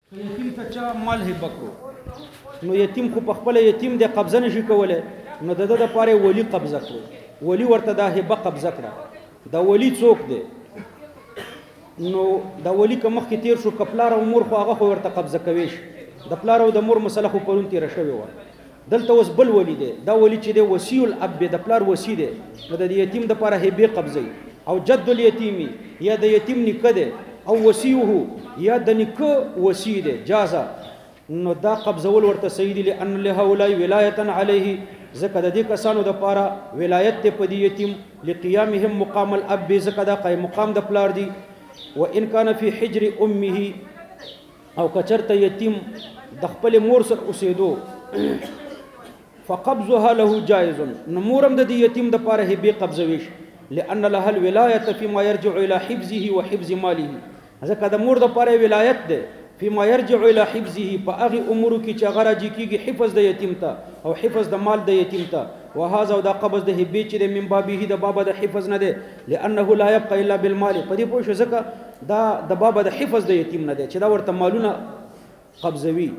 یتیم ته چا مال هبه کړو نو یتیم خو په خپل یتیم د قبضه نشي کولای نو د د لپاره ولی قبضه کړو ولی ورته دا هبه قبضه کړه دا ولی څوک دی نو دا ولی که مخکې تیر شو کپلار او مور خو هغه خو ورته قبضه کوي د پلار او د مور مسله خو پرون تیر شوی و دلته اوس بل ولی دی دا ولی چې دی وصی الاب د پلار وصی دی نو د یتیم د لپاره هبه قبضه او جد الیتیمی یا د یتیم نیکه دی او وصیه یا د نیکه وصی دی جازه نو دا قبضول ورته سیدی لان لهؤلاء ولایتا علیه زکه د دې کسانو د لپاره ولایت ته پدی یتیم لقیامهم مقام الاب زکه دا قائم مقام د پلار دی وان کان فی حجر امه او کچرته یتیم د خپل مور سره اوسېدو فقبضها له جائز نمورم د یتیم د لپاره هبه قبضويش لان لها الولايه فيما يرجع الى حفظه وحفظ ماله ځکه د مور د لپاره ولایت ده فيما يرجع الى حفظه فاغي امور کی چې غراجی کیږي حفظ د یتیم ته او حفظ د مال د یتیم ته وهذا دا قبض د هبه چې د من بابه د بابا د حفظ نه ده لانه لا يبقى الا بالمال په دې پوه شو ځکه دا د بابا د حفظ د یتیم نه ده چې دا ورته مالونه قبضوي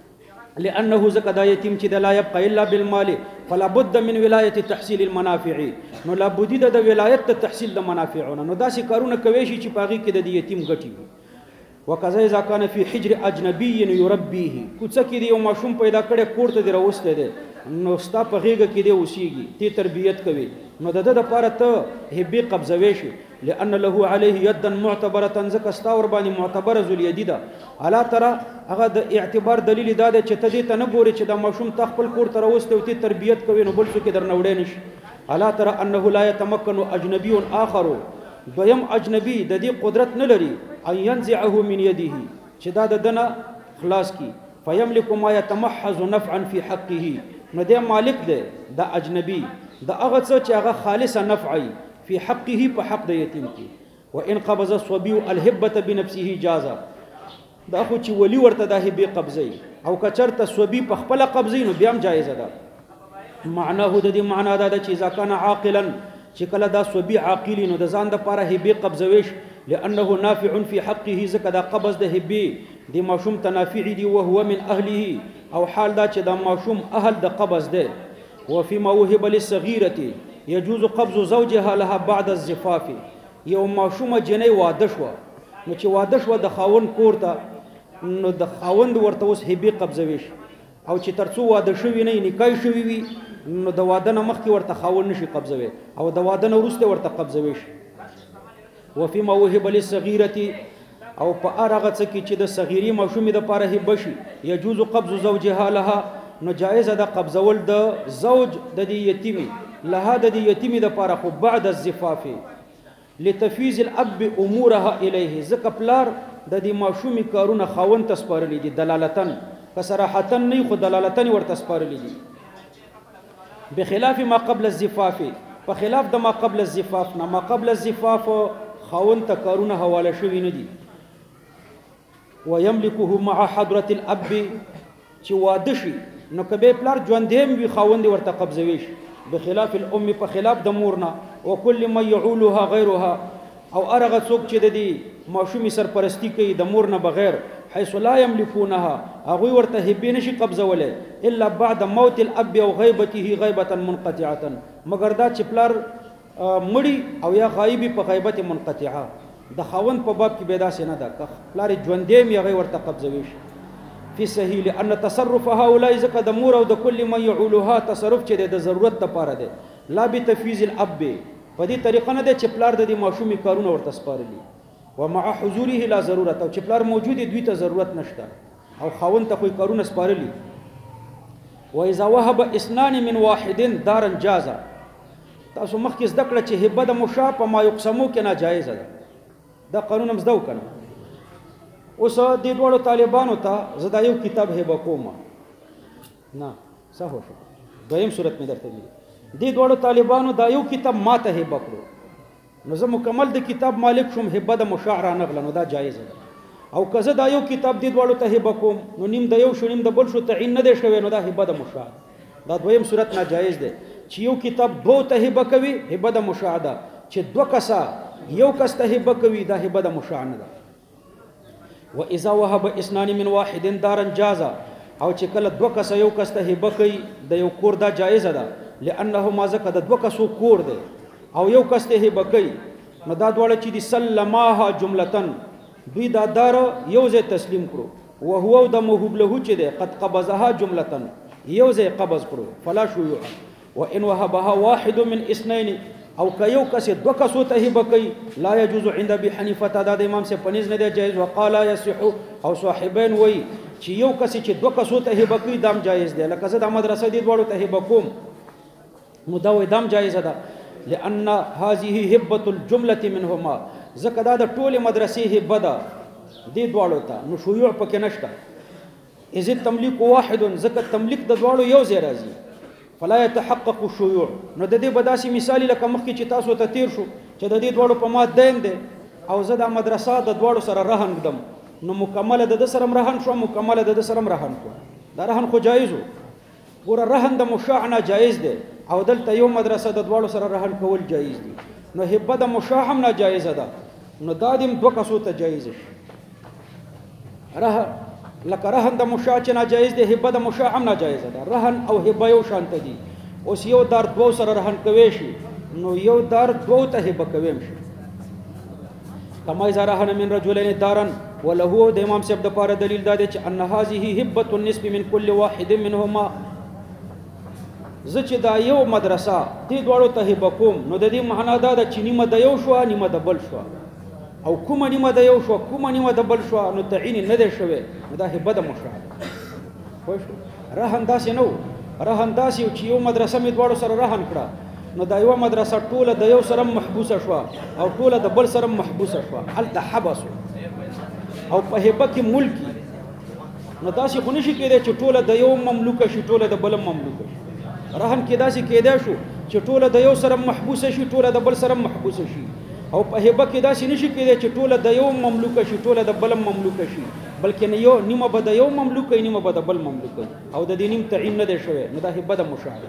لانه زکه دا یتیم چې د لا يبقى الا بالمال فلا بد من ولایت تحصیل المنافع نو لا بد د ولایت تحصیل د منافعونه نو داسې کارونه کوي چې پاغي کې د یتیم غټي وکذا اذا كان في حجر اجنبي يربيه کوڅه کې دی یو ماشوم پیدا کړي کور ته دی راوسته دی نو ستا په غیږه کې دی اوسېږي تی تربیت کوي نو د لپاره ته هبه قبضوي شي لان له عليه يدا معتبره زکه ستا ور باندې معتبره ذل يدي ده الا ترى هغه د اعتبار دلیل دا دی چې ته دې ته نه ګوري چې دا ماشوم خپل کور ته راوسته او تی تربیت کوي نو بل څه کې درنوړې نشي الا ترى انه لا يتمكن اجنبي اخر دویم اجنبی د دې قدرت نه لري ان ينزعه من يده چې دا د دنه خلاص کی فيملك ما يتمحض نفعا في حقه نو د مالک دی د اجنبی د هغه څه چې هغه خالص نفعي في حقه په حق د یتیم کې وان قبض الصبي الهبه بنفسه جازا دا خو چې ولی ورته د هبه قبضي او کچرته صبي په خپل قبضي نو بیا هم جایز ده معناه د دې معنا دا چې اذا كان عاقلا چې کله دا صبي عاقلی نو د ځان د لپاره هبه قبضويش لانه نافع في حقه زکه دا قبض د هبه د ماشوم تنافع دي او هو من اهله او حال دا چې دا ماشوم اهل د قبض ده وفيما وهب للصغيره يجوز قبض زوجها لها بعد الزفاف یو ماشوم جنې واده شو نو چې واده شو د خاون کور ته نو د خاوند ورته اوس هبه قبضويش او چې ترڅو واده شوی نه نکای شوی وي نو د واده نه مخکې ورته خاون نشي قبضوي او د واده نه وروسته ورته قبضوي شي وفيما وهب للصغيره او په هغه څه کې چې د صغيري ماشومې د لپاره هبه شي يجوز قبض زوجها لها نو جائز ده قبضول د زوج د یتیمي لها د یتیمي د لپاره خو بعد الزفاف لتفويض الاب امورها اليه ځکه پلار د دې ماشومې کارونه خاون ته سپارلي دي دلالتن کصراحتن نه خو دلالتن ورته سپارلي دي بخلاف ما قبل الزفاف په خلاف د ما قبل الزفاف نه ما قبل الزفاف خاون ته کارونه حواله شوی نه دي ويملكه مع حضره الاب چې واده شي نو کبه پلار ژوندیم وی خاون دی ورته قبضوي شي بخلاف الام په خلاف د مورنا وكل ما يعولها غيرها او ارغه څوک چې د دې ماشومي سرپرستی کوي د مور نه بغیر حيث لا يملكونها اغوي ورته هبه نشي قبضوله الا بعد موت الاب او غيبته غيبه منقطعه مگر دا چې پلار مړی او یا غایبی په غیبت منقطعه د خاوند په باب کې پیدا سینه ده پلار ژوندې می غي ورته قبضوي فی صحیح لان تصرف هؤلاء زکه د مور او د کل من يعولها تصرف چې د ضرورت لپاره ده لا بتفويض الاب په دې طریقه نه ده چې پلار د دې ماشومي کارونه ورته سپارلي ومع حضوره لا ضرورت او چې پلار موجود دوی ته ضرورت نشته او خاوند ته کوئی کارونه سپارلي واذا وهب اثنان من واحد دارا جازا تاسو مخکې زده کړه چې هبه د مشاع په ما یقسمو کې ناجایز ده دا قانون هم زده وکنه اوس د دوړو طالبانو ته زدا یو کتاب هبه کوم نه صحو شو دویم صورت می درته دی د دوړو طالبانو دا یو کتاب ماته هبه کړو نو زه مکمل د کتاب مالک شوم هبه د مشاع را نغله نو دا جایز ده او که زه دا یو کتاب د دوړو ته هبه کوم نو نیم د یو شو نیم د بل شو تعین نه دی شوی نو دا هبه د مشاع دا دویم صورت ناجایز ده چې یو کتاب دوه ته هبه کوي هبه د مشاع ده چې دوه کسه یو کس ته هبه کوي دا هبه د مشاع نه ده و اذا وهب اثنان من واحد دارا جازا او چې کله دوه کس یو کس ته هبه کوي د یو کور دا جایز ده لانه ما زکه د دوه کسو کور دی او یو کس ته هبه کوي نو دا دواړه چې دي سلماها جملتن دوی دا دار یو ځای تسلیم کړو او هو د موهوب له چې دی قد قبضها جملتن یو ځای قبض کړو فلا شيوع وان وهبها واحد من اثنين او که یو کس دوه کسو ته هبه کوي لا يجوز عند ابي حنيفه دا د امام سے پنځ نه دی جایز وقال يصح او صاحبین وای چې یو کس چې دوه کسو ته هبه کوي دام جایز دی لکه زه د مدرسې دی دوړو ته هبه کوم نو دا وای دام جایز ده لان هذه هبه الجمله منهما زکه دا د ټوله مدرسې هبه ده دی دوړو ته نو شيوع پکې نشته اذ التمليك واحد زکه تملیک د دوړو یو ځای راځي فلا يتحقق الشيوع نو د دې بداسي مثال لکه مخکې چې تاسو ته تیر شو چې د دې دوړو په ما دین دي او زه د مدرسې د دوړو سره رهن دم نو مکمل د سره رهن شو مکمل د سره رهن کو دا رهن خو جایزو ګور رهن د مشاع نه جایز دی او دلته یو مدرسه د دوړو سره رهن کول جایز دي نو هبه د مشاع هم نه جایز ده نو دادم دوه کسو ته جایز شي لکه رهن د مشاع چې ناجایز دی هبه د مشاع هم ناجایز ده رهن او هبه یو شان ته دي اوس یو دار دوه سره رهن کوي شي نو یو دار دوه ته هبه کوي شي کما اذا رهن من رجلين دارا وله د امام صاحب د پاره دلیل دا دی چې ان هذه هبه النسب من كل واحد منهما زچ دا یو مدرسه دې دوړو ته هبه کوم نو د دې معنا دا د چې نیمه د یو شو نیمه د بل شو او کومه نیمه د یو شو کومه نیمه د بل شو نو تعین نه دی شوی دا هبه د مشاهده خو رهن داسې نو رهن داسې چې یو مدرسه می دوړو سره رهن کړه نو دا یو مدرسه ټوله د یو سره محبوسه شو او ټوله د بل سره محبوسه شو هلته حبس او په هبه کې ملکی نو داسې خو نشي کېدای چې ټوله د یو مملوک شي ټوله د بل مملوک شي رهن کې داسې کېدای شو چې ټوله د یو سره محبوسه شي ټوله د بل سره محبوسه شي او په هبه کې داسې نشي کېدای چې ټوله د یو مملوک شي ټوله د بل مملوک شي بلکې نه یو نیمه به د یو مملوک نیمه به د بل مملوک او د دې نیم تعین نه دی شوی نو دا هبه د مشاهده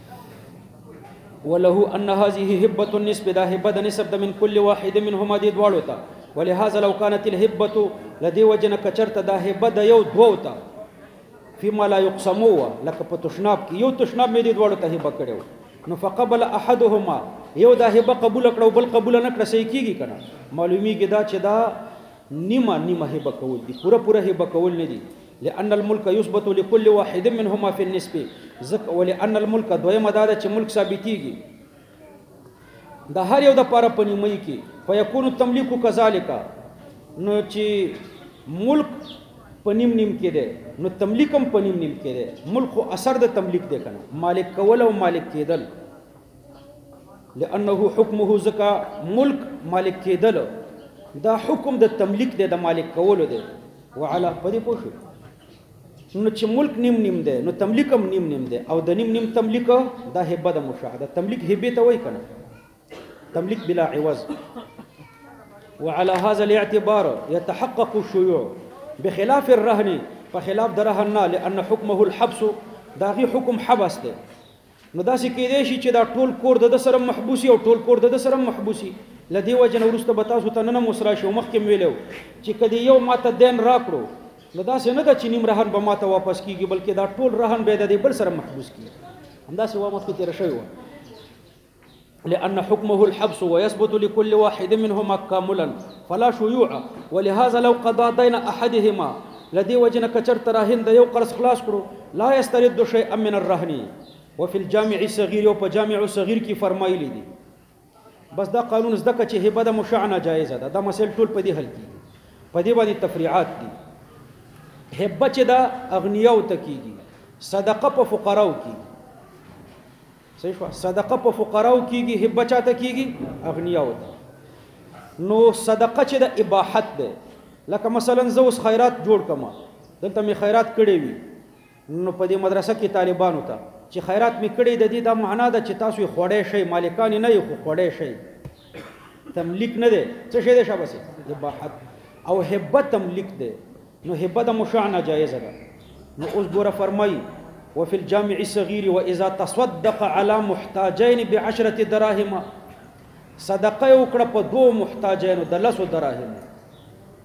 وله ان هذه هبه النسب دا هبه د نسب د من كل واحد منهما دي دوالو ته ولهذا لو كانت الهبه لدي وجن کچرته دا هبه د یو دوه ته فيما لا يقسموا لك پتشناب کې یو تشناب مې دي دوالو ته هبه کړو نو فقبل احدهما یو دا هبه قبول کړو بل قبول نه کړ صحیح کیږي کنه معلومیږي دا چې دا نیمه نیمه هبه کول دي پوره هبه کول نه دي لان الملك يثبت لكل واحد منهما في النسب زك ولان الملك دویمه دا چې ملک ثابتيږي دا هر یو د پاره پنیمای کی فیکون التملیک کذالک نو چې ملک پنیم نیم کې ده نو تملیک هم پنیم نیم کې ده ملک خو اثر د تملیک ده کنه مالک کول او مالک کېدل لانه حکمه زکا ملک مالک کېدل دا حکم د تملیک ده د مالک کول ده وعلى پدې پوښ نو چې ملک نیم نیم ده نو تملیک هم نیم نیم ده او د نیم نیم تملیک دا هبه د مشاهده تملیک هبه ته وای کنه تملیک بلا عوض وعلى هذا الاعتبار يتحقق الشيوع بخلاف الرهن فخلاف درهن لان حكمه الحبس داغي حکم حبس ده نو داسې کېدای شي چې دا ټول کور د سره محبوسي او ټول کور د سره محبوسي لدی وجه نو ورسته بتا سو ته نه مسرا شو مخکې ویلو چې کدی یو ماته دین راکړو نو داسې نه د چینیم رهن به ماته واپس کیږي بلکې دا ټول رهن به د بل سره محبوس کیږي همداسې و مخکې تیر شوی لأن حكمه الحبس ويثبت لكل واحد منهما كاملا فلا شيوع ولهذا لو قضى دين أحدهما لدي وجن كچر تراهن د یو قرض خلاص کړو لا يسترد شيئا من الرهن وفي الجامع الصغير او جامع صغير کی فرمایلی دي بس دا قانون زده چې هبه د مشاع جایزه ده دا مسائل ټول په دې حل کیږي په دې باندې تفریعات دي هبه چې دا اغنیاو ته کیږي صدقه په فقراو کیږي صحیح شو صدقه په فقراو کیږي هبه چاته کیږي اغنیاو ته نو صدقه چې د اباحت ده لکه مثلا زه اوس خیرات جوړ کما دلته می خیرات کړی وي نو په دې مدرسه کې طالبانو ته چې خیرات می کړی د دې دا معنا ده چې تاسو خوړې شي مالکان نه یو خوړې شي تملیک نه ده څه شي ده شابه اباحت او هبه تملیک ده نو هبه د مشاع جایزه ده نو اوس ګوره فرمایي وفي الجامع الصغير واذا تصدق على محتاجين ب10 دراهم صدقه وکړه په دوه محتاجینو د 10 دراهم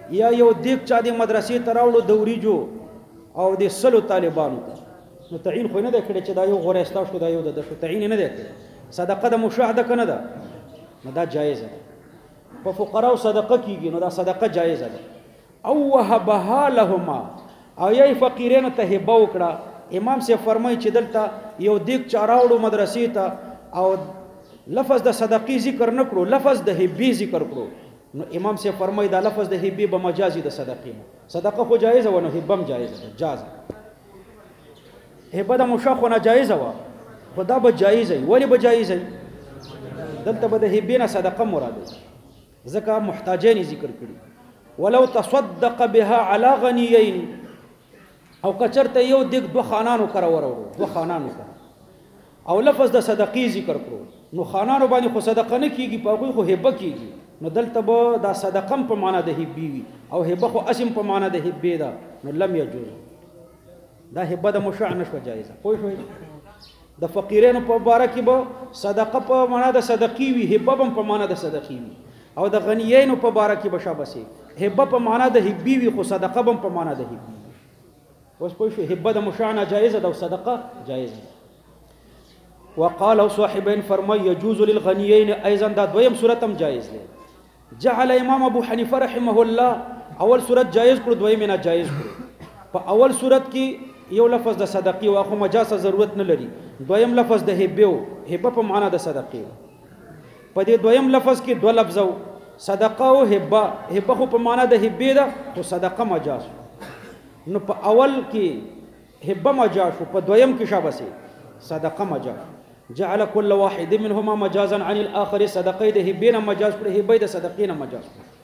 یا یو دیګ چا د مدرسې ته راوړو د وریجو او د سلو طالبانو ته نو تعین خو نه دی کړی چې دا یو غوره ستا شو دا یو د شو تعین نه دی کړی صدقه د مشاهده کنه ده نو دا جایزه ده په فقراو صدقه کیږي نو دا صدقه جایزه ده او وهبها لهما او یې فقیرانو ته هبه وکړه امام سے فرمایي چې دلته یو دیګ چا راوړو مدرسې ته او لفظ د صدقې ذکر نه کړو لفظ د هبې ذکر کړو نو امام سے فرمایي دا لفظ د هبې به مجازي د صدقې صدقه خو جایزه و نو هبه هم جایزه ده جاز هبه د مشاخ نه جایزه و خدا به جایزه ولی به جایزه دلته به د هبې نه صدقه مراد ده ځکه محتاجین ذکر کړي ولو تصدق بها على غنيين او کچرته یو دیګ دو خانانو کرا ورو دو خانانو کرا او لفظ د صدقې ذکر کړو نو خانانو باندې خو صدقه نه کیږي په هغه خو هبه کیږي نو دلته به دا صدقه په معنا د هبې وي او هبه خو اسم په معنا د هبې ده نو لم يجوز دا هبه د مشاع نشو جایزه پوه شئ د فقیرانو په باره کې به صدقه په معنا د صدقې وي هبه هم په معنا د صدقې وي او د غنیینو په باره کې به شابسي هبه په معنا د هبې وي خو صدقه هم په معنا د هبې اوس پوه شئ هبه د مشاع جایزه ده او صدقه جایزه ده وقال صاحبين فرمى يجوز للغنيين ايضا دا دویم صورت هم جائز ده جعل امام ابو حنیفه رحمه الله اول صورت جائز کړ دویم نه جائز کړ په اول صورت کې یو لفظ د صدقې او خو مجاز ضرورت نه لري دویم لفظ د هبه هبه په معنا د صدقې په دې دویم لفظ کې دو لفظ صدقه او هبه هبه خو په معنا د هبه ده او صدقه مجاز نو په اول کې هبه مجاز په دویم کې شابسي صدقه مجاز جعل كل واحد منهما مجازا عن الاخر صدقه ده هبه مجاز پر هبه ده صدقه مجاز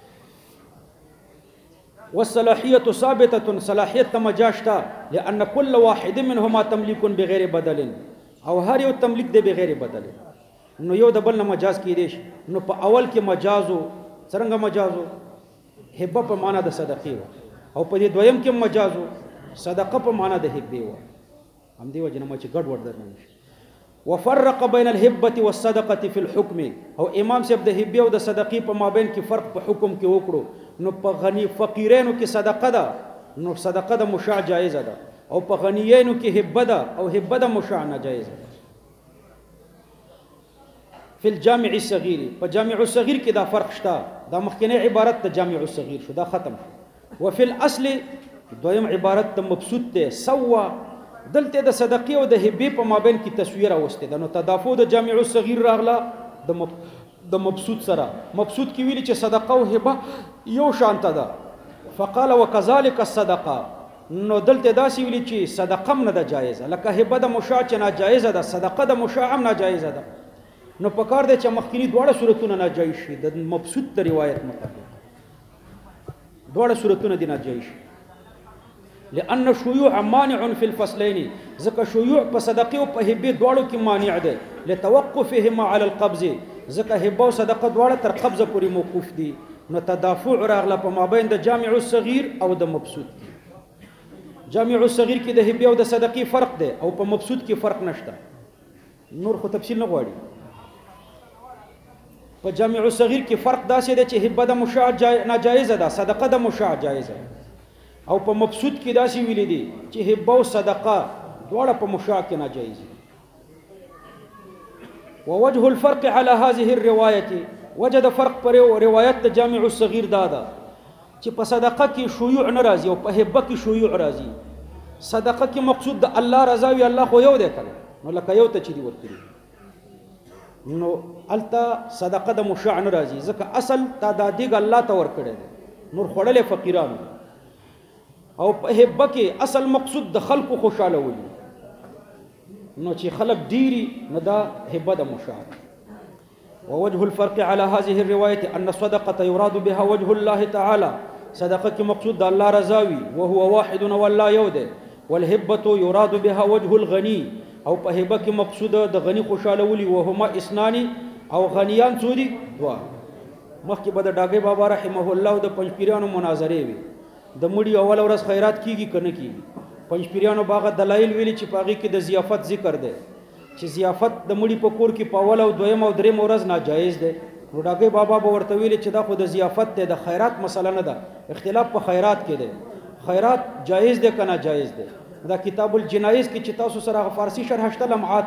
والصلاحيه ثابته صلاحيه مجاشتا لان كل واحد منهما تملك بغیر بدل او هر یو تملیک ده بغیر بدل نو یو د بل مجاز کې دي نو په اول کې مجازو څنګه مجازو هبه په معنا د صدقې او په دې دویم کې مجازو صدقه په معنا د هبه و هم دی وجنه مچ ګډ وډ درنه وفرق بين الهبه والصدقه في الحكم او امام صاحب د هبه او د صدقې په مابین کې فرق په حکم کې وکړو نو په غنی فقیرانو کې صدقه ده نو صدقه د مشاع جایزه ده او په غنیینو کې هبه ده او هبه د مشاع ناجایز ده فی الجامع الصغیر په جامع الصغیر کې دا فرق شته دا مخکنی عبارت د جامع الصغیر شو دا ختم شو وفي الاصل دویم عبارت ته مبسوط ده سوا دلته د صدقې او د هبې په مابین کې تصویر اوسته ده نو تدافع د جامع الصغیر راغله د مبسوط سره مبسوط کې ویل چې صدقه او هبه یو شانته ده فقال وكذلك الصدقه نو دلته داسې ویل چې صدقه هم نه ده جایزه لکه هبه د مشاع چې ناجایزه ده صدقه د مشاع هم ناجایزه ده نو پکار دی چې مخکینی دواړه صورتونه ناجایز شي د مبسوط د روایت مطابق دواړه صورتونه دي ناجایز شي لأن الشيوع مانع في الفصلين ذکر شيوع په صدقه او په هبه دواړو کې مانع ده لتوقفهما على القبض ذکر هبه او صدقه دواړه تر قبضه پورې موقوف دي نو تدافع راغله په مابین د جامع الصغیر او د مبسوط جامع الصغیر کې د هبه او د صدقې فرق ده او په مبسوط کې فرق نشته نور خو تفصیل نه غواړي په جامع الصغیر کې فرق داسې ده چې هبه د مشاع ناجایزه ده صدقه د مشاع جایزه او په مبسوط کې داسې ویل دي چې هبه او صدقه دواړه په مشاع کې ناجایز دي ووجه الفرق على هذه الروايه وجد فرق پر روایت د جامع الصغیر دا ده چې په صدقه کې شیوع ناراضي او په هبه کې شیوع راضي صدقه کې مقصود د الله رضا وي الله خو یو دی کړي نو لکه یو ته چې دی ورکړي نو التا صدقه د مشاع ناراضي ځکه اصل تا د دیګ الله ته ورکړي نور خړلې فقیرانو او په هبه کې اصل مقصود د خلکو خوشاله ولي نو چې خلک ډيري نو دا هبه د مشاع ووجه الفرق على هذه الروايه ان الصدقه يراد بها وجه الله تعالى صدقه کې مقصود د الله رضا وي وهو واحد والله يوده والهبه يراد بها وجه الغني او په هبه کې مقصود د غني خوشاله ولي وهما اثنان او غنیان څوري دوا مخکې به د ډاګي بابا رحمه الله د پنځپیرانو مناظره وي د مړي اول ورځ خیرات کیږي کنه کیږي پنځپیرانو باغ دلایل ویلي چې پاغي کې د ضیافت ذکر ده چې ضیافت د مړي په کور کې په اول او دویم او دریم ورځ ناجایز ده نو ډاګي بابا به ورته ویلي چې دا خو د ضیافت دی، د خیرات مسله نه ده، اختلاف په خیرات کې دی. خیرات جایز دی که ناجایز دی؟ دا کتاب الجنایز کې چې تاسو سره فارسی شرح شته لمعات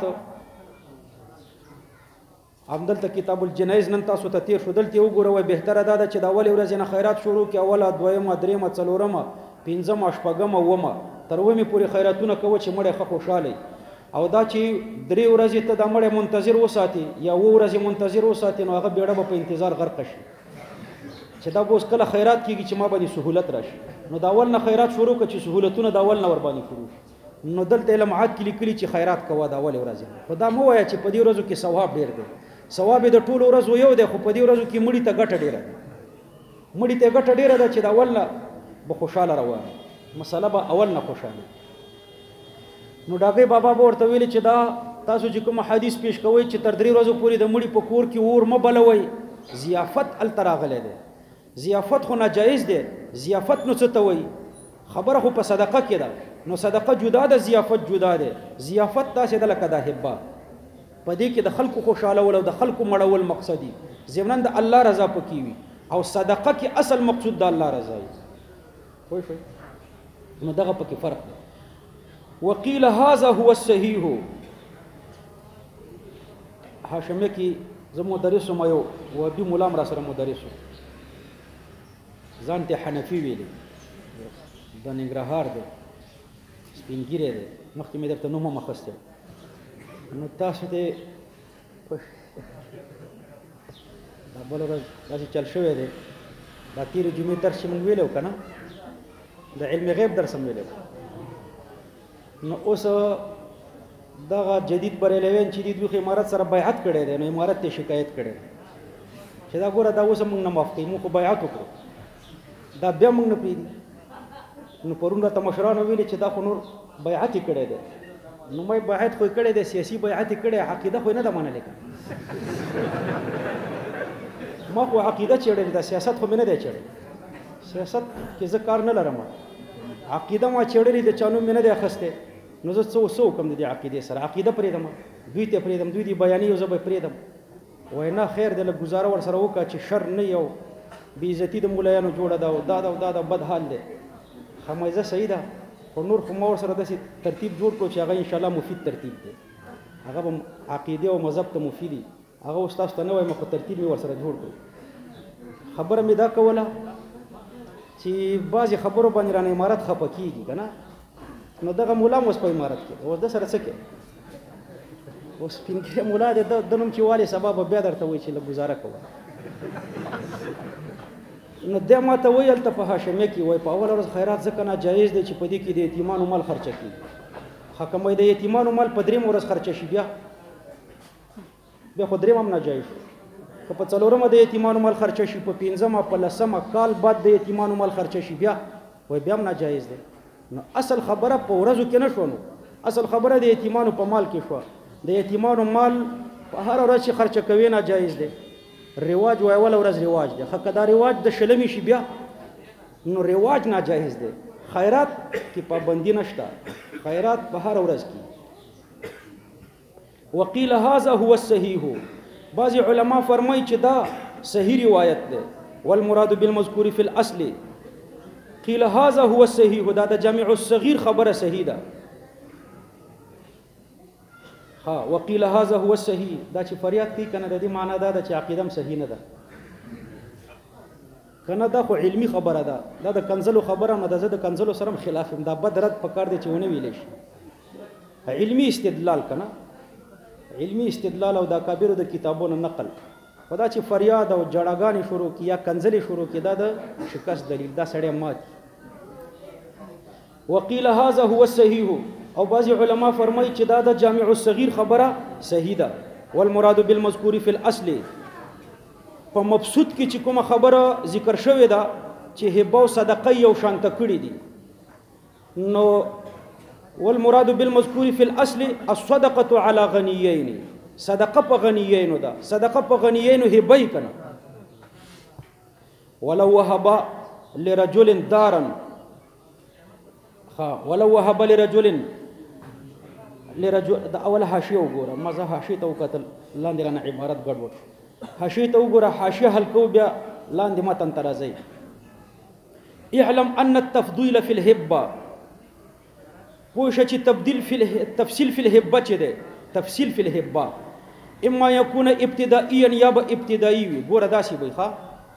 همدلته کتاب الجنایز نن تاسو ته تیر شو، دلته وګوره بهتره دا ده چې د اولې ورځې نه خیرات شروع کړي، اوله دویمه دریمه څلورمه پنځمه شپږمه اومه تر اومې پورې خیراتونه کوه چې مړی ښه خوشحاله او دا چې 3 ورځې ته دا مړی منتظر وساتي یا 2 ورځې منتظر وساتي نو هغه بیړه به په انتظار غرق شي چې دا به اوس کله خیرات کېږي چې ما باندې سهولت راشي. نو د اول نه خیرات شروع کړه چې سهولتونه د اول نه ور باندې شروع شي. نو دلته علمعات کې لیکلي چې خیرات کوه د اولې ورځې، خو دا مه وایه چې په دې ورځو کې ثواب ډېر دی. ثواب یې د ټولو ورځو یو دی، خو په دې ورځو کې مړي ته ګټه ډېره ده، مړي ته ګټه ډېره ده چې د اول نه به خوشحاله روانه مسله به اول نه خوشحاله. نو ډاګي بابا به ورته ویلي چې دا تاسو چې کوم حدیث پیش کوئ چې تر 3 ورځو پورې د مړي په کور کې اور مه بلوئ، ضیافت هلته راغلی دی. ضیافت خو ناجایز دی. ضیافت نو څه ته وایي؟ خبره خو په صدقه کې ده، نو صدقه جدا ده، ضیافت جدا ده. ضیافت داسې ده لکه دا هبه، په دې کې د خلکو خوشحالول او د خلکو مړول مقصد وي، ضمناً د الله رضا پکې وي، او صدقه کې اصل مقصود د الله رضا وي. پوه شئ؟ نو دغه پکې فرق دی. وقیل هذا هو الصحیح. هاشمه کې زه مدرس وم، یو وهابي ملا م را سره مدرس و، ځان ته حنفي ویلي، د ننګرهار دی، سپین ږیری دی، مخکې مې درته نوم هم اخیستی. نو تاسو ته دا بله ورځ داسې چل شوی دی، دا تېرې جمعې درس چې مونږ ویلی و که نه، د علم غیب درس هم ویلی و. نو اوس دغه جدید بریلویان چې دي دوی خو امارت سره بیعت کړی دی، نو امارت ته شکایت کړی دی چې دا ګوره دا اوس هم مونږ نه معاف کوي، مونږ خو بیعت وکړو، دا بیا مونږ نه پرېږدي. نو پرون راته مشرانو ویلي چې دا خو نور بیعت یې کړی دی. نو مې بیعت خو یې کړی دی، سیاسي بیعت یې کړی، عقیده خو یې نه ده منلې که ما خو عقیده چېړلې ده، سیاست خو مې نه دی چېړلی. سیاست کې زه کار نه لرم، عقیده ما چېړلې د چا نوم مې نه دی اخیستی. نو زه څه وکړم د دې عقیدې سره؟ عقیده پرېږدم، دوی ته پرېږدم، دوی دې بیاني او زه به پرېږدم. وایي نه خیر دی، لږ ګزاره ورسره وکړه چې شر نه یو بې عزتي د ملایانو جوړه ده او دا ده او دا ده، بد حال دی. خمیزه صحیح ده، خو نور خو ما ورسره داسې ترتیب جوړ کړو چې هغه انشاءالله مفید ترتیب دی، هغه به عقیدې او مذهب ته مفید وي. هغه اوس تاسو ته نه وایم، خو ترتیب مې ورسره جوړ کړو. خبره مې دا کوله چې بعضې خبرو باندې رانه امارت خفه کېږي که نه. نو دغه مولا هم اوس په امارت کې اوس د سره څه کوي؟ اوس سپین ږیری مولا دی، د نوم چې والي سبا به بیا درته وایي چې لږ ګزاره کوه. نو دی ما ته وایي هلته په هاشمیه کې وایي په اوله ورځ خیرات ځکه ناجایز دی چې په دې کې د یتیمانو مال خرچه کېږي. حکم وایي د یتیمانو مال په 3 ورځ خرچه شي، بیا خو 3 هم ناجایز شو. که په 4مه د یتیمانو مال خرچه شي، په 5مه په 10مه کال بعد د یتیمانو مال خرچه شي، بیا وایي بیا هم ناجایز دی. نو اصل خبره په ورځو کې نه شو، نو اصل خبره د یتیمانو په مال کې شوه. د یتیمانو مال په هر ورځ چې خرچه کوي ناجایز دی. رواج وایي اوله ورځ رواج دی، ښه که دا رواج د 20مې شي بیا نو رواج ناجایز دی. خیرات کې پابندي نشته، خیرات په هر ورځ کې. وقیل هذا هو الصحیح. بعضې علما فرمایي چې دا صحیح روایت دی. والمراد بالمذکور فی الاصل قیل هذا هو الصحیح. دا د جامع الصغیر خبره صحیح ده. ها وقیل هذا هو الصحیح، دا چې فریاد کوي کنه د دې معنا دا ده چې عقیده هم صحیح نه ده کنه. دا خو علمی خبره ده، دا د کنزلو خبره نه ده، زه د کنزلو سره هم خلاف یم. دا بد رد پکار دی چې ونه ویلی شي. علمی استدلال کنه، علمی استدلال او د اکابرو د کتابونو نقل. خو دا چې فریاد او جړاګانې شروع کړي یا کنزلې شروع کړي، دا د شکست دلیل، دا سړی مات. وقیل هذا هو الصحیح. او بعض علما فرمایي چې دا د جامع الصغیر خبره صحیح ده. والمراد بالمذکور فی الاصل، په مبسوط کې چې کومه خبره ذکر شوې ده چې هبه او صدقه یو شانته کړي دي، نو والمراد بالمذکور فی الاصل الصدقه علی غنیین، صدقه په غنیینو ده، صدقه په غنیینو هبه کنه. ولو وهب لرجل دارا، ها ولو وهب لرجل دا اول حاشیه وګوره، ما زه حاشیه ته وکتل لاندې رانه عبارت ګډوډ. حاشیه ته وګوره، حاشیه حل کو بیا لاندې متن ته راځي. اعلم ان التفضيل في الهبه، پوښه چې تفصیل فی الهبه چې ده، تفصیل فی الهبه اما یکون ابتدائیا یا به ابتدایی وي. ګوره داسې وي ښا،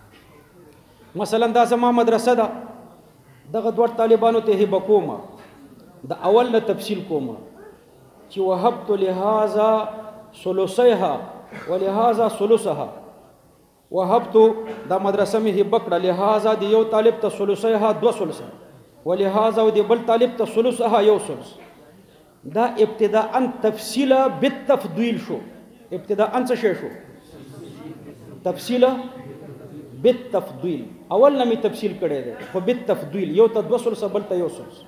مثلا دا زما مدرسه ده، دغه دوه طالبانو ته هبه کومه، د اول نه تفصیل کومه چې وهبت لهذا ثلثها ولهذا ثلثها، وهبت دا مدرسه می هبه کړه، لهذا د یو طالب ته ثلثها 2 ثلثه، ولهذا د بل طالب ته ثلثها 1 ثلث. دا ابتداء تفصیل بالتفضیل شو. ابتداء څه شو؟ تفصیل بالتفضیل. اول نه می تفصیل کړی دی خو بالتفضیل، یو ته 2 ثلثه بل ته 1 ثلث.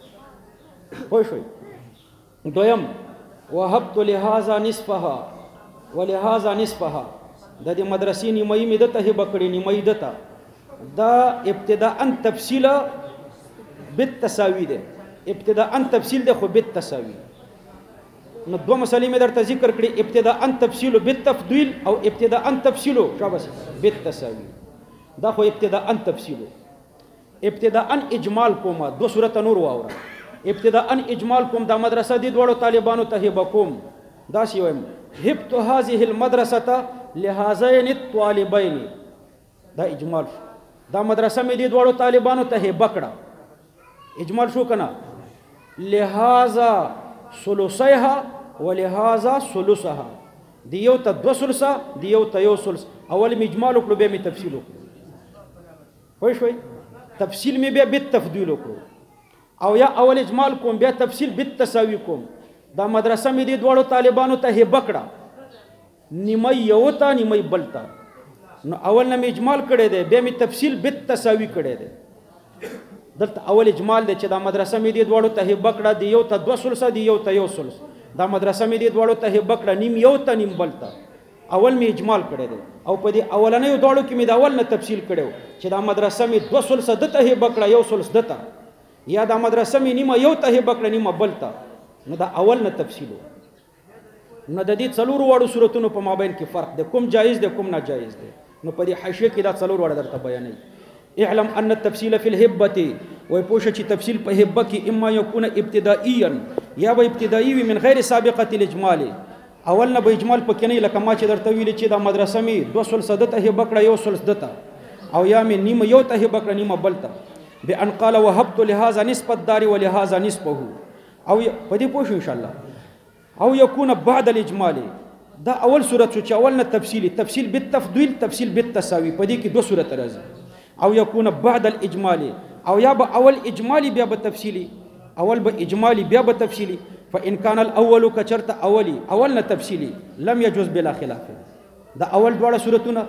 پوه شئ. دویم وهبت لهذا نصفها ولهذا نصفها، د دې مدرسې نیمایي مې دته هبه کړې، نیمایي دته. دا ابتداء تفصیل بالتساوی ده، ابتداء تفصیل ده خو بالتساوی. نو دوه مسلې مې درته ذکر کړې، ابتداء تفصیل بالتفضیل او ابتداء تفصیل شاباس بالتساوی. دا خو ابتداء تفصیل. ابتداء اجمال کومه، دو صورت نور واوره. ابتداء اجمال کوم، دا مدرسه دي دوړو طالبانو ته هبه کوم، دا سی وایم هبت هذه المدرسه لهذين الطالبين، دا اجمال شو. دا مدرسه مې دي دوړو طالبانو ته هبه کړه، اجمال شو کنه. لهذا ثلثها ولهذا ثلثها، دی یو ته 2 ثلثه، دی یو ته 1 ثلث. اول می اجمال وکړو به می تفصیل وکړو. پوه شئ. تفصیل می بیا بالتفضیل وکړو، او یا اول اجمال کوم بیا تفصیل بالتساوی کوم. دا مدرسه می دي دوړو طالبانو ته هبه کړه، نیمه یو ته نیمه بل ته. نو اول نه می اجمال کړی دی، بیا می تفصیل بالتساوی کړی دی. دلته اول اجمال دی چې دا مدرسه می دي دوړو ته هبه کړه، دی یو ته 2 ثلثه، دی یو ته 1 ثلث. دا مدرسه می دي دوړو ته هبه کړه، نیم یو ته نیم بل ته. اول می اجمال کړی دی، او په دې اولنیو دوړو کې می دا اول نه تفصیل کړو چې دا مدرسه می 2 ثلثه دته هبه کړه، 1 ثلث دته، یا دا مدرسه می نیمه یو ته هبه کړه، نیمه بل ته. نو دا اول نه تفصیل. نو د دې څلورو وړو صورتونو په مابین کې فرق دی، کوم جایز دی کوم ناجایز دی. نو په دې حاشیه کې دا څلور وړه درته بیانوي. اعلم ان التفصيل في الهبه، ويپوښه چې تفصیل په هبه کې اما يكون ابتدائيا، یا به ابتدائي من غیر سابقه الاجمال، اول نه به اجمال پکې نه، لکه ما چې درته ویل چې دا مدرسه می 2 ثلثه دته هبه کړه، 1 ثلث دته، او یا می نیمه یو ته هبه کړه، نیمه بل ته. بان قال وهبت لهذا نصف الدار ولهذا نصفه، او په دې پوښ ان شاء الله. او يكون بعد الاجمال، دا اول صورت شو چې اول نه تفصیلی، تفصیل بالتفضیل، تفصیل بالتساوی. په دې کې 2 صورت راځي. او يكون بعد الاجمال، او یا به اول اجمالی بیا به تفصیلی، اول به اجمالی بیا به تفصیلی. فان كان الاول كچرت اولی، اول نه تفصیلی، لم يجوز بلا خلاف. دا اول دواړه صورتونه،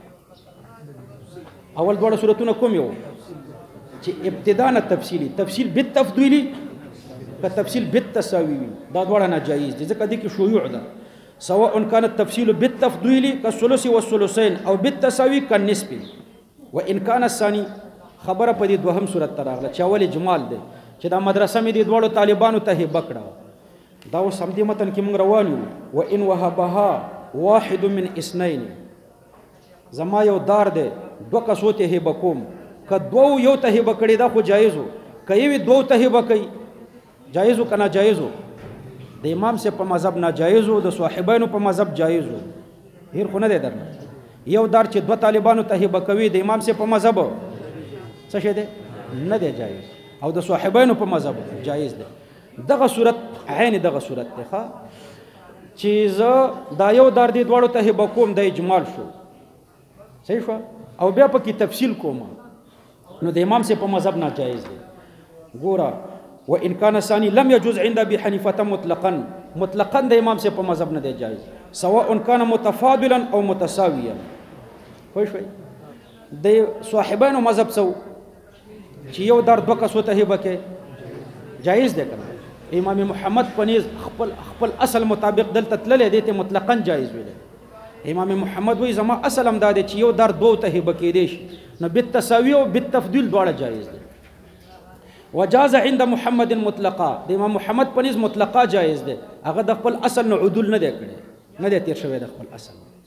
اول دواړه صورتونه کوم یو چې ابتداء تفصیلی، تفصیل بالتفضیلی که تفصیل بالتساوی، دا دواړه ناجایز دي ځکه دې کې شیوع ده. سواء كان التفصيل بالتفضيل كالثلث والثلثين او بالتساوي كالنصف. وان كان الثاني، خبره په دې دوهم صورت تراغله چې اول اجمال دی چې دا مدرسه مې دي دوړو طالبانو ته هبه کړه. دا اوس هم دې متن کې موږ روان یو. وان وهبها واحد من اثنين، زما یو دار دی 2 کسو ته هبه کوم، که 2 یو ته هبه کړي دا خو جایزو، که یو 2 ته هبه کوي جایزو کنه جایزو. د امام سے په مذهب ناجایزو، د صاحبانو په مذهب جایزو. هیر خو نه دی درنه. یو دار چې 2 طالبانو ته هبه کوي د امام سے په مذهب څه شه دی نه دی جایز، او د صاحبانو په مذهب جایز دی. دغه صورت عین دغه صورت دی ښا، چې زه دا یو دار دی دواړو ته هبه کوم، د اجمال شو صحیح شو، او بیا پکې تفصیل کوم، نو د امام سے په مذهب ناجایز دی. ګوره وان كان ثاني لم يجوز عند ابي حنيفه مطلقا، مطلقا د امام سے په مذهب نه دی جایز، سواء كان متفاضلا او متساويا. خو شوي د صاحبانو مذهب سو چې یو دار 2 کسو ته هبه کې جایز دی کنه. امام محمد پنیز خپل اصل مطابق دلته تللی دی ته مطلقا جایز ویل. امام محمد وی زما اصل هم دا دی چې یو دار 2 ته هبه کې دی، نو بالتساوي او بالتفضيل دواړه جایز دي. وجاز عند محمد مطلقا، د امام محمد پنیز مطلقا جایز دی، هغه د خپل اصل نه عدول نه دی کړی، نه دی تیر شوی د خپل اصل.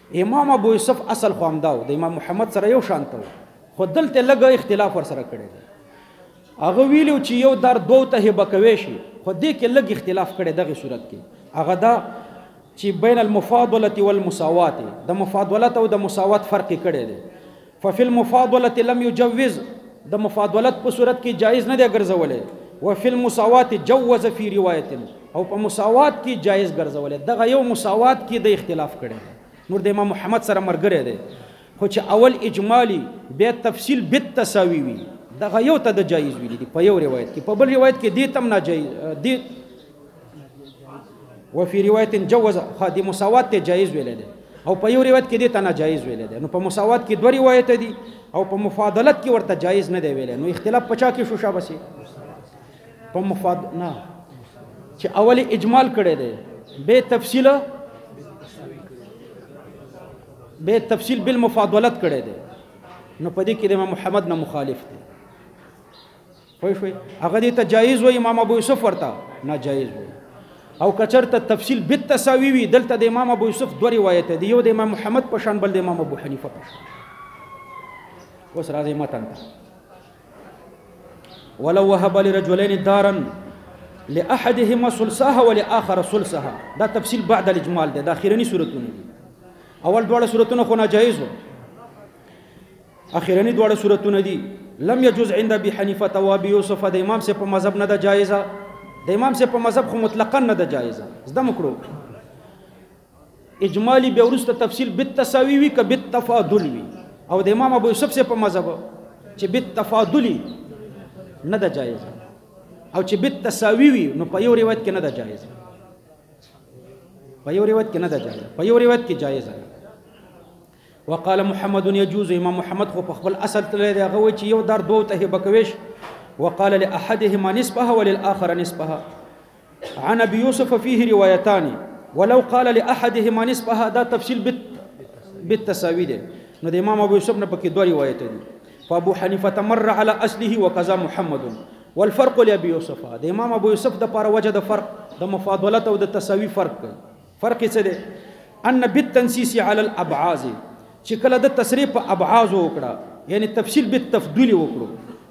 امام ابو یوسف اصل خو همداو د امام محمد سره یو شان ته خو دلته لږ اختلاف ور سره کړی دی هغه ویلو چې یو در دوه ته هبه کوي شي خو دې کې لږ اختلاف کړی دغه صورت کې هغه دا چې بین المفاضله والمساوات د مفاضلت او د مساوات فرق کړی دی ففي المفاضله لم يجوز د مفاضلت په صورت کې جایز نه دی ګرځولې وفي المساوات جوز في روایت او په مساوات کې جایز ګرځولې دغه یو مساوات کې د اختلاف کړی دی نور د امام محمد سره مرګره دی خو چې اول اجمالی بیا تفصیل بالتساوی وي دغه یو ته د جایز ویل دي په یو روایت کې په بل روایت کې دې تم ناجایز دي وفي روایت جوز خادي مساوات ته جایز ویل دي او په یو روایت کې دې ته ناجایز ویل دي نو په مساوات کې دوه روایت دي او په مفاضلت کې ورته جایز نه دی ویل نو اختلاف پچا کې شو شابسي په مفاد نه چې اول اجمال کړي دي به تفصیل بالمفاضلت کړي دي نو په دې کې د امام محمد نه مخالف دي پوه شوي هغه دې ته جایز وي امام ابو یوسف ورته ناجایز وي او کچرته تفصیل بالتساوی وي دلته د امام ابو یوسف دوه روایت دي یو د امام محمد په شان بل د امام ابو حنیفه په شان اوس راځي متن ولو وهب لرجلين دارا لاحدهما ثلثها ولاخر ثلثها دا تفصیل بعد الاجمال ده د اخرنی صورتونه دي اول دواړه صورتونه خو ناجایز وو اخرنی دواړه صورتونه دي لم يجوز عند ابي حنيفه وابي يوسف د امام سے په مذهب نه ده جایزه د امام سے په مذهب خو مطلقاً نه ده جایزه زده مکړو اجمالی به ورسته تفصیل بالتساوی وی ک بالتفاضل وی او د امام ابو یوسف سے په مذهب چې بالتفاضل نه ده جایزه او چې بالتساوی وی نو په یو روایت کې نه ده جایزه په یو روایت کې نه ده جایزه په یو روایت کې جایزه وقال محمد يجوز امام محمد خو په خپل اصل تللی دی هغه وایي چې یو در دوه ته هبه کویش وقال لاحدهما نصفها وللاخر نصفها عن ابي يوسف فيه روايتان ولو قال لاحدهما نصفها دا تفصيل بالتساوي ده نو د امام ابو یوسف نه پکې دوه روایت دي فابو حنیفه تمر على اصله وكذا محمد والفرق لابي يوسف د امام ابو یوسف د پاره وجه د فرق د مفاضلت او د تساوي فرق څه ده ان بالتنسيس على الابعاض چې کله د تصریف په ابعاض وکړه یعنی تفصیل بالتفضیل وکړو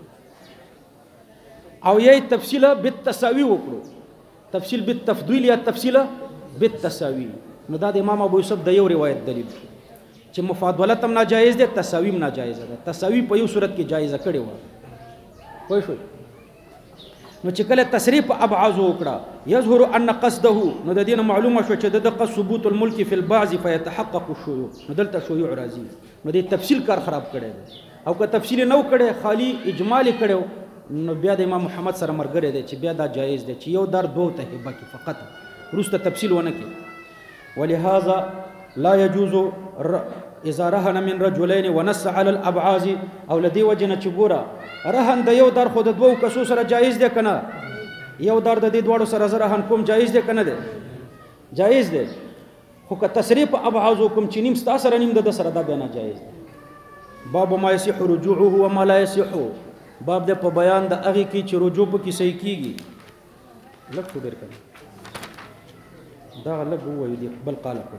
او یې تفصیل بالتساوی وکړو تفصیل بالتفضیل یا تفصیل بالتساوی نو دا د امام ابو یوسف د یو روایت دلیل چې مفاضلت هم ناجایز ده تساوی هم ناجایز ده تساوی په یو صورت کې جایزه کړي و پوه شئ نو چې کله تصریف ابعاض وکړه یظهر ان قصده نو د دې معلومه شو چې د ثبوت الملک فی البعض فيتحقق الشيوع نو دلته شيوع راځي نو د تفصیل کار خراب کړي او که تفصیل نو کړي خالی اجمالی کړي نو بیا د امام محمد سره مرګره دی چې بیا دا جایز دی چې یو در دوه ته هبه کې فقط روسته تفصیل ونه کې ولهذا لا يجوز اذا رهن من رجلين ونص على الابعاض او لدی وجنه چې ګوره رهن د یو در خو د دوه کسو سره جایز دی کنه یو در د دې دوړو سره رهن کوم جایز دی کنه دی جایز دی خو که تصریف ابعاض کوم چې نیم ستا سره نیم د سره دا بیا نه جایز دی باب ما يصح رجوعه وما لا يصح باب د په بیان د هغه کې چې رجوع په کې صحیح کیږي لږ خو ډېر کړه دا لږ وایي دی بل قال کړ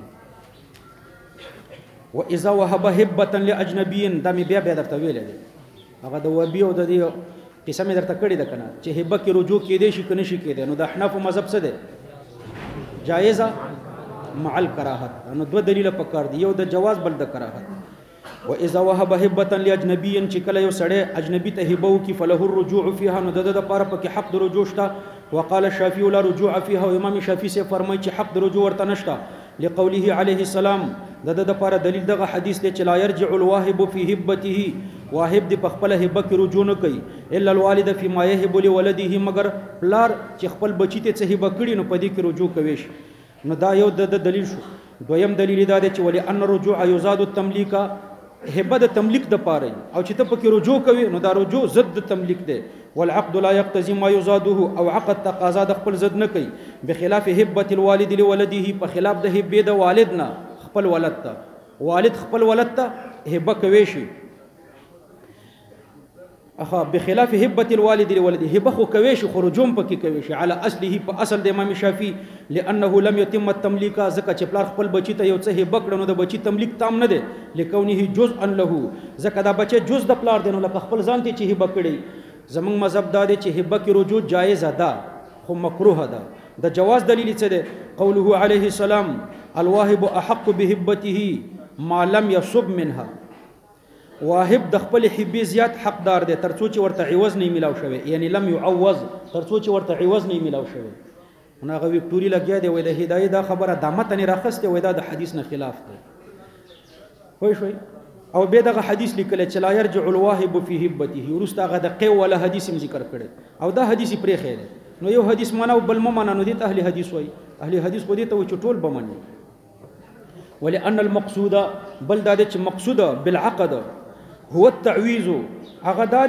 واذا وهب هبه لاجنبي دا مې بیا درته ویل دي هغه د وبي او د دې قصه مې درته کړې ده کنه چې هبه کې رجوع کېدې شي کنه شي کېدې نو د احناف مذهب څه ده جایزه مع الکراهت نو دوه دلیل پکار دي یو د جواز بل د کراهت واذا وهب هبه لاجنبي چې کله یو سړی اجنبي ته هبه وکي فله الرجوع فيها نو د لپاره پکې حق د رجوع شته وقال الشافعي لا رجوع فيها وامام الشافعي سے فرمایي چې حق د رجوع ورته نشته لقوله عليه السلام د لپاره دلیل دغه حدیث دی چې لا يرجع الواهب في هبته واهب دی په خپل هبه کې رجوع نه کوي الا الوالد فيما يهب لولده مگر پلار چې خپل بچی ته څه هبه کړي نو په دې کې رجوع کوي نو دا یو د دلیل شو دویم دلیل دا دی چې ولي ان الرجوع يزاد التمليك هبه د تملیک د پاره او چې ته پکې رجوع کوي نو دا رجوع ضد د تملیک دی والعقد لا يقتضي ما يزاده او عقد تقاضا د خپل ضد نه کوي بخلاف هبه الوالد لولده په خلاف د هبه د والد نه خپل ولد ته والد خپل ولد ته هبه کوي شي اخا بخلاف هبه الوالد لولده هبه خو کوي شي خروجوم پکې کوي شي على اصله په اصل د امام شافعي لانه لم يتم التمليك زکه چې پلار خپل بچی ته یو څه هبه کړنو د بچی تملیک تام نه دی لکونه جزءا له زکه دا بچی جز د پلار دی نو لکه خپل ځان ته چې هبه کړي زمونږ مذهب دا دی چې هبه کې رجوع جایز ده خو مکروه ده د جواز دلیل څه دی قوله عليه السلام الواهب احق بهبته ما لم يصب منها واهب د خپل حبي زیات حقدار دی ترڅو چې ورته عوض نه ملاو شوی یعنی لم يعوض ترڅو چې ورته عوض نه ملاو شوی نو هغه وکټوري لګیا دی وای د هدايه دا خبره د متن راخسته وای دا د حدیث نه خلاف دی وای شوي او به دغه حدیث لیکل چې لا يرجع الواهب في هبته ورسته هغه د قو ولا حدیث ذکر کړي او دا حدیث پرې خیر نو یو حدیث معنا او بل معنا نو دي اهل حدیث وای اهل حدیث خو دې ته چټول بمني ولأن المقصود بل دا چې مقصود بالعقد هو التعويذ هغه دا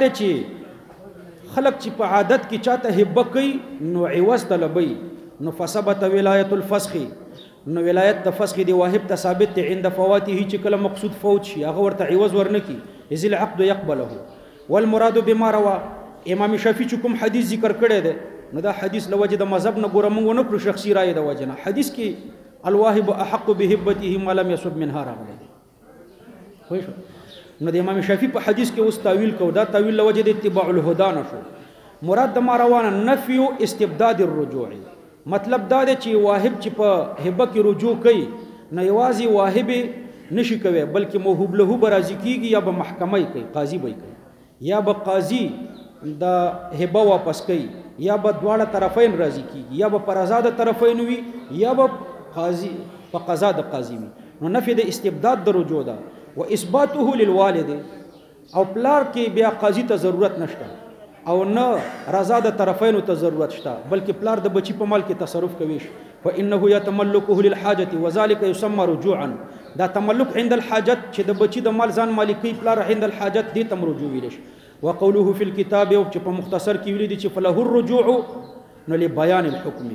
چې خلق چې په عادت کې چاته هبه کوي نو عوض طلبي نو فثبت ولایت الفسخ نو ولایت د فسخ دی واهب ته ثابت عند فواته چې کله مقصود فوت شي هغه ورته عوض ورنکي اذ العقد يقبله والمراد بما روى امام شافعي کوم حدیث ذکر کړی دی نو دا حدیث لوجه د مذهب نه ګوره مونږ نه کړو شخصي رائے د وجه نه حدیث کې الواهب احق بهبته ما لم يصب منها راغلی وای شو نو د امام شافعي په حدیث کې اوس تعویل کو دا تعویل لوجه د اتباع الهدى نشو مراد د ما روانه نفي استبداد الرجوع مطلب دا دی چې واهب چې په هبه کې رجوع کوي نه یوازې واهب نشي کوي بلکې موهوب له به راضي کیږي یا به محکمه کوي قاضي به کوي یا به قاضي د هبه واپس کوي یا به دواړه طرفین راضي کیږي یا به پر آزاد طرفین وي یا به قاضي په قضا د قاضي وي نو نفي د استبداد د رجوع ده و اثباته للوالد او پلار کې بیا قاضي ته ضرورت نشته او نه رضا د طرفین ته ضرورت شته بلکې پلار د بچی په مال کې تصرف کوي فانه يتملكه للحاجه وذلك يسمى رجوعا دا تملک عند الحاجت چې د بچی د مال ځان مالکی پلار عند الحاجت دې تم رجوع ویل شي وقوله في الكتاب او چې په مختصر کې ویل دي چې فله الرجوع نو لبيان الحكم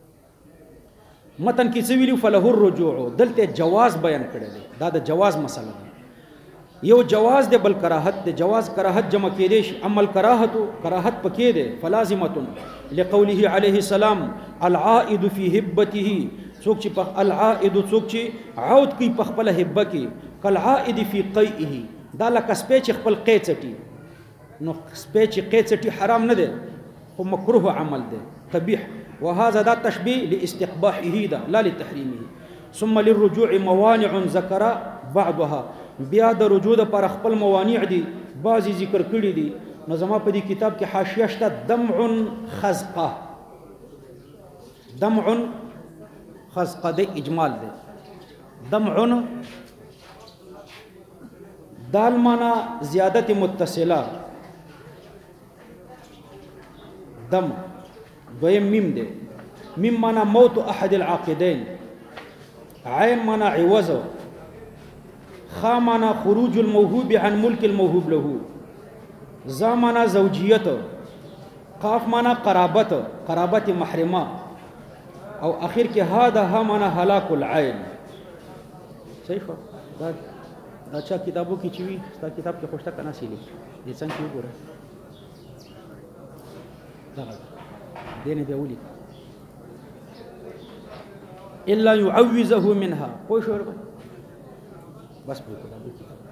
متن کې څه ویلو فله الرجوع دلته جواز بیان کړل دا د جواز مسله ده یو جواز دی بل کراهت دی جواز کراهت جمع کېدې شي عمل کراهت پکې دی فلازمه لقوله عليه السلام العائد في هبته څوک چې په العائد څوک چې عود کوي په خپل هبه کې کل عائد في قيئه دا لکه سپې چې خپل قې چټي نو سپې چې قې چټي حرام نه دی خو مکروه عمل دی قبیح وهذا دا تشبيه لاستقباحه دا لا لتحريمه ثم للرجوع موانع ذكر بعضها بیا د رجوع د پر خپل موانع دي بعضی ذکر کړي دي نو زما په دې کتاب کې حاشیه شته دمع خزقه د اجمال دی دمع دال معنا زیادت متصله دم دویم میم دی میم معنا موت احد العاقدين عين معنا عوض خا معنا خروج الموهوب عن ملك الموهوب له زا معنا زوجیت قاف معنا قرابت محرمه او اخر کې هذا ها معنا هلاك العين صحیح دا اچھا کتابو کې چوي ستا کتاب کې خوشته کنا سیلی دې څنګه کې وګوره دا دینه به ولي الا يعوزه منها پوه شو بس په کتابو کې